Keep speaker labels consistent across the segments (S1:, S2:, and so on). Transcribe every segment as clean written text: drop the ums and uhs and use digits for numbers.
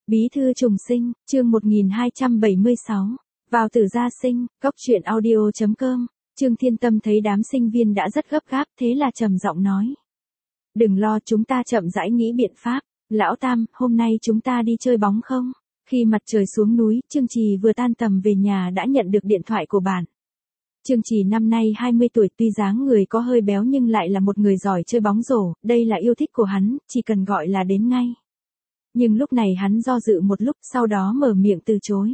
S1: Bí thư trùng sinh, chương 1276. Vào tử gia sinh, cốc truyện audio.com. Trương Thiên Tâm thấy đám sinh viên đã rất gấp gáp, thế là trầm giọng nói. Đừng lo, chúng ta chậm rãi nghĩ biện pháp. Lão Tam, hôm nay chúng ta đi chơi bóng không? Khi mặt trời xuống núi, Trương Trì vừa tan tầm về nhà đã nhận được điện thoại của bạn. Trương Trì năm nay 20 tuổi, tuy dáng người có hơi béo nhưng lại là một người giỏi chơi bóng rổ, đây là yêu thích của hắn, chỉ cần gọi là đến ngay. Nhưng lúc này hắn do dự một lúc, sau đó mở miệng từ chối.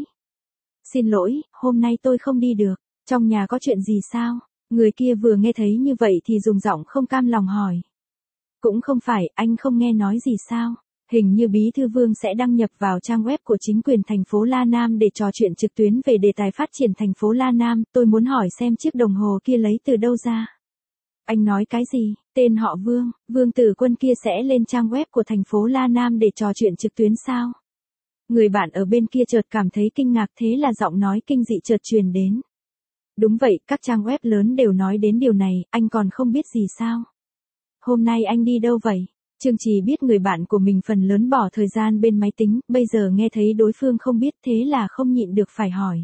S1: Xin lỗi, hôm nay tôi không đi được, trong nhà có chuyện gì sao? Người kia vừa nghe thấy như vậy thì dùng giọng không cam lòng hỏi. Cũng không phải, anh không nghe nói gì sao? Hình như Bí thư Vương sẽ đăng nhập vào trang web của chính quyền thành phố La Nam để trò chuyện trực tuyến về đề tài phát triển thành phố La Nam, tôi muốn hỏi xem chiếc đồng hồ kia lấy từ đâu ra. Anh nói cái gì? Tên họ Vương, Vương Tử Quân kia sẽ lên trang web của thành phố La Nam để trò chuyện trực tuyến sao? Người bạn ở bên kia chợt cảm thấy kinh ngạc, thế là giọng nói kinh dị chợt truyền đến. Đúng vậy, các trang web lớn đều nói đến điều này, anh còn không biết gì sao? Hôm nay anh đi đâu vậy? Trương Trì biết người bạn của mình phần lớn bỏ thời gian bên máy tính, bây giờ nghe thấy đối phương không biết thế là không nhịn được phải hỏi.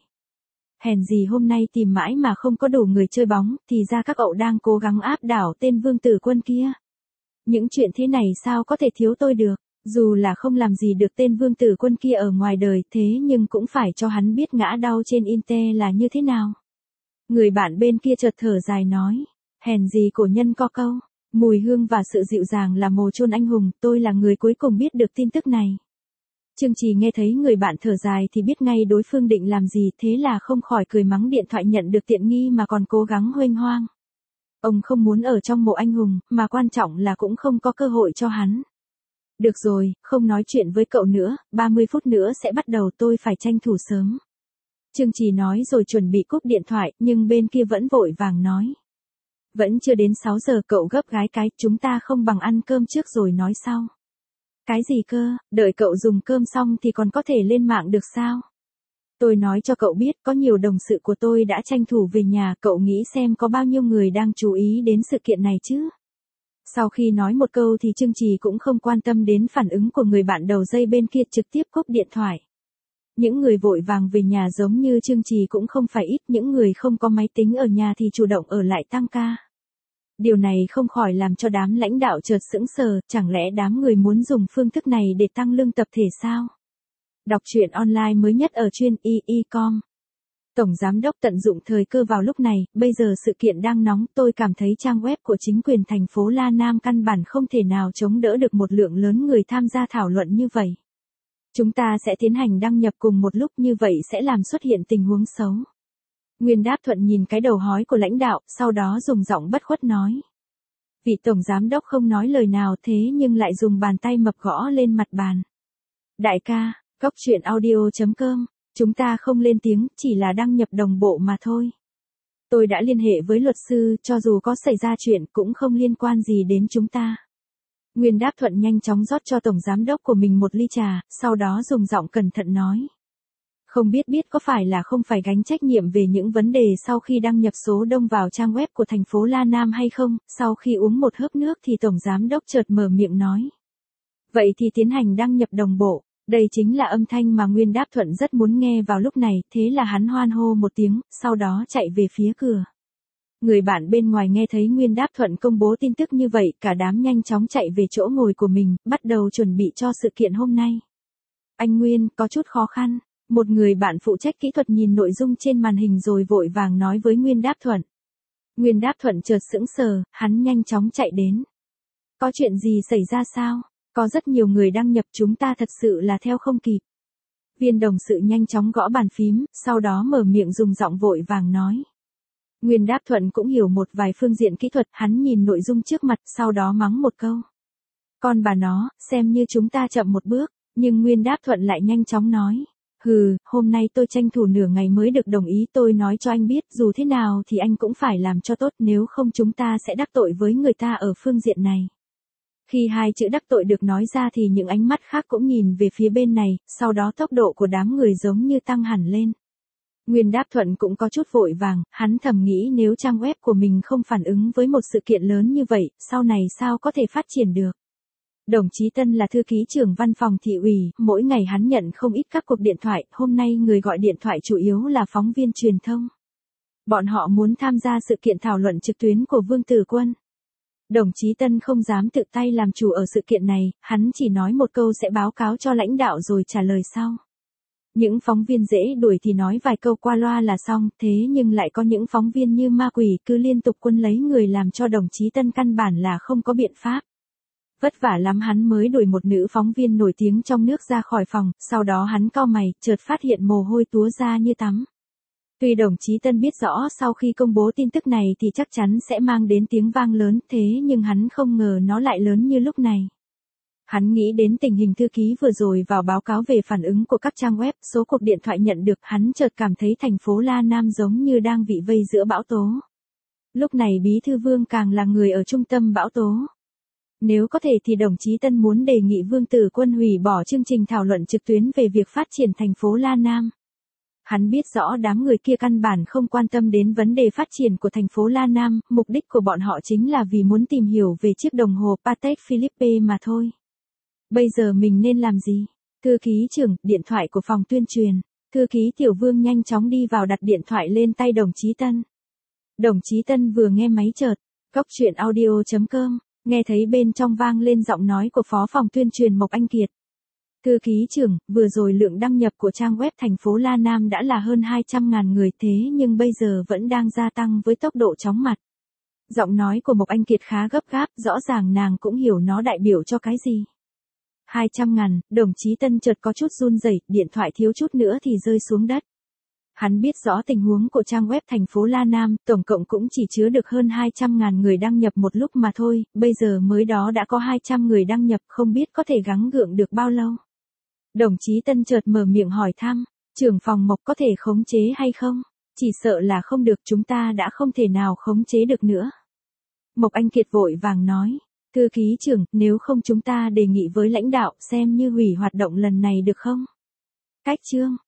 S1: Hèn gì hôm nay tìm mãi mà không có đủ người chơi bóng, thì ra các cậu đang cố gắng áp đảo tên Vương Tử Quân kia. Những chuyện thế này sao có thể thiếu tôi được, dù là không làm gì được tên Vương Tử Quân kia ở ngoài đời, thế nhưng cũng phải cho hắn biết ngã đau trên Inte là như thế nào. Người bạn bên kia chợt thở dài nói, hèn gì cổ nhân có câu. Mùi hương và sự dịu dàng là mồ chôn anh hùng, tôi là người cuối cùng biết được tin tức này. Trương Trì nghe thấy người bạn thở dài thì biết ngay đối phương định làm gì, thế là không khỏi cười mắng điện thoại nhận được tiện nghi mà còn cố gắng huênh hoang. Ông không muốn ở trong mộ anh hùng, mà quan trọng là cũng không có cơ hội cho hắn. Được rồi, không nói chuyện với cậu nữa, 30 phút nữa sẽ bắt đầu, tôi phải tranh thủ sớm. Trương Trì nói rồi chuẩn bị cúp điện thoại, nhưng bên kia vẫn vội vàng nói. Vẫn chưa đến 6 giờ, cậu gấp gái cái, chúng ta không bằng ăn cơm trước rồi nói sau. Cái gì cơ, đợi cậu dùng cơm xong thì còn có thể lên mạng được sao? Tôi nói cho cậu biết, có nhiều đồng sự của tôi đã tranh thủ về nhà, cậu nghĩ xem có bao nhiêu người đang chú ý đến sự kiện này chứ? Sau khi nói một câu thì Trương Trì cũng không quan tâm đến phản ứng của người bạn đầu dây bên kia, trực tiếp cúp điện thoại. Những người vội vàng về nhà giống như Trương Trì cũng không phải ít, những người không có máy tính ở nhà thì chủ động ở lại tăng ca. Điều này không khỏi làm cho đám lãnh đạo chợt sững sờ, chẳng lẽ đám người muốn dùng phương thức này để tăng lương tập thể sao? Đọc truyện online mới nhất ở chuyên y.com. Tổng Giám đốc tận dụng thời cơ vào lúc này, bây giờ sự kiện đang nóng, tôi cảm thấy trang web của chính quyền thành phố La Nam căn bản không thể nào chống đỡ được một lượng lớn người tham gia thảo luận như vậy. Chúng ta sẽ tiến hành đăng nhập cùng một lúc, như vậy sẽ làm xuất hiện tình huống xấu. Nguyên Đáp Thuận nhìn cái đầu hói của lãnh đạo, sau đó dùng giọng bất khuất nói. Vị tổng giám đốc không nói lời nào thế nhưng lại dùng bàn tay mập gõ lên mặt bàn. Đại ca, cốc truyện audio.com, chúng ta không lên tiếng, chỉ là đăng nhập đồng bộ mà thôi. Tôi đã liên hệ với luật sư, cho dù có xảy ra chuyện cũng không liên quan gì đến chúng ta. Nguyên Đáp Thuận nhanh chóng rót cho tổng giám đốc của mình một ly trà, sau đó dùng giọng cẩn thận nói. Không biết có phải là không phải gánh trách nhiệm về những vấn đề sau khi đăng nhập số đông vào trang web của thành phố La Nam hay không? Sau khi uống một hớp nước thì tổng giám đốc chợt mở miệng nói. Vậy thì tiến hành đăng nhập đồng bộ. Đây chính là âm thanh mà Nguyên Đáp Thuận rất muốn nghe vào lúc này, thế là hắn hoan hô một tiếng, sau đó chạy về phía cửa. Người bạn bên ngoài nghe thấy Nguyên Đáp Thuận công bố tin tức như vậy, cả đám nhanh chóng chạy về chỗ ngồi của mình, bắt đầu chuẩn bị cho sự kiện hôm nay. Anh Nguyên, có chút khó khăn. Một người bạn phụ trách kỹ thuật nhìn nội dung trên màn hình rồi vội vàng nói với Nguyên Đáp Thuận. Nguyên Đáp Thuận chợt sững sờ, hắn nhanh chóng chạy đến. Có chuyện gì xảy ra sao? Có rất nhiều người đăng nhập, chúng ta thật sự là theo không kịp. Viên đồng sự nhanh chóng gõ bàn phím, sau đó mở miệng dùng giọng vội vàng nói. Nguyên Đáp Thuận cũng hiểu một vài phương diện kỹ thuật, hắn nhìn nội dung trước mặt, sau đó mắng một câu. Con bà nó, xem như chúng ta chậm một bước, nhưng Nguyên Đáp Thuận lại nhanh chóng nói. Hừ, hôm nay tôi tranh thủ nửa ngày mới được đồng ý, tôi nói cho anh biết, dù thế nào thì anh cũng phải làm cho tốt, nếu không chúng ta sẽ đắc tội với người ta ở phương diện này. Khi hai chữ đắc tội được nói ra thì những ánh mắt khác cũng nhìn về phía bên này, sau đó tốc độ của đám người giống như tăng hẳn lên. Nguyên Đáp Thuận cũng có chút vội vàng, hắn thầm nghĩ nếu trang web của mình không phản ứng với một sự kiện lớn như vậy, sau này sao có thể phát triển được. Đồng chí Tân là thư ký trưởng văn phòng thị ủy, mỗi ngày hắn nhận không ít các cuộc điện thoại, hôm nay người gọi điện thoại chủ yếu là phóng viên truyền thông. Bọn họ muốn tham gia sự kiện thảo luận trực tuyến của Vương Tử Quân. Đồng chí Tân không dám tự tay làm chủ ở sự kiện này, hắn chỉ nói một câu sẽ báo cáo cho lãnh đạo rồi trả lời sau. Những phóng viên dễ đuổi thì nói vài câu qua loa là xong, thế nhưng lại có những phóng viên như ma quỷ cứ liên tục quân lấy người làm cho đồng chí Tân căn bản là không có biện pháp. Vất vả lắm hắn mới đuổi một nữ phóng viên nổi tiếng trong nước ra khỏi phòng, sau đó hắn cau mày, chợt phát hiện mồ hôi túa ra như tắm. Tuy đồng chí Tân biết rõ sau khi công bố tin tức này thì chắc chắn sẽ mang đến tiếng vang lớn, thế nhưng hắn không ngờ nó lại lớn như lúc này. Hắn nghĩ đến tình hình thư ký vừa rồi vào báo cáo về phản ứng của các trang web, số cuộc điện thoại nhận được, hắn chợt cảm thấy thành phố La Nam giống như đang bị vây giữa bão tố. Lúc này Bí thư Vương càng là người ở trung tâm bão tố. Nếu có thể thì đồng chí Tân muốn đề nghị Vương Tử Quân hủy bỏ chương trình thảo luận trực tuyến về việc phát triển thành phố La Nam. Hắn biết rõ đám người kia căn bản không quan tâm đến vấn đề phát triển của thành phố La Nam, mục đích của bọn họ chính là vì muốn tìm hiểu về chiếc đồng hồ Patek Philippe mà thôi. Bây giờ mình nên làm gì? Thư ký trưởng, điện thoại của phòng tuyên truyền. Thư ký Tiểu Vương nhanh chóng đi vào đặt điện thoại lên tay đồng chí Tân. Đồng chí Tân vừa nghe máy chợt, cóc truyện audio.com, nghe thấy bên trong vang lên giọng nói của phó phòng tuyên truyền Mộc Anh Kiệt. Thư ký trưởng, vừa rồi lượng đăng nhập của trang web thành phố La Nam đã là hơn 200.000 người thế nhưng bây giờ vẫn đang gia tăng với tốc độ chóng mặt. Giọng nói của Mộc Anh Kiệt khá gấp gáp, rõ ràng nàng cũng hiểu nó đại biểu cho cái gì. 200.000, đồng chí Tân chợt có chút run rẩy, điện thoại thiếu chút nữa thì rơi xuống đất. Hắn biết rõ tình huống của trang web thành phố La Nam, tổng cộng cũng chỉ chứa được hơn 200.000 người đăng nhập một lúc mà thôi, bây giờ mới đó đã có 200 người đăng nhập, không biết có thể gắng gượng được bao lâu. Đồng chí Tân chợt mở miệng hỏi thăm, trưởng phòng Mộc có thể khống chế hay không? Chỉ sợ là không được, chúng ta đã không thể nào khống chế được nữa. Mộc Anh Kiệt vội vàng nói, thư ký trưởng, nếu không chúng ta đề nghị với lãnh đạo xem như hủy hoạt động lần này được không? Cách chương